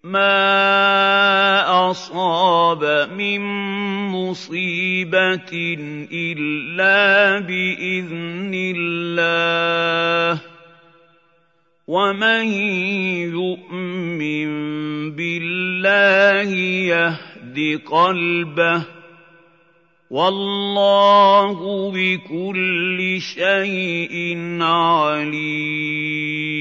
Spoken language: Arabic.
مَا أَصَابَ مِن مُّصِيبَةٍ إِلَّا بِإِذْنِ اللَّهِ ۗ وَمَن يُؤْمِن بِاللَّهِ يَهْدِ قَلْبَهُ ۚ وَاللَّهُ بِكُلِّ شَيْءٍ عَلِيمٌ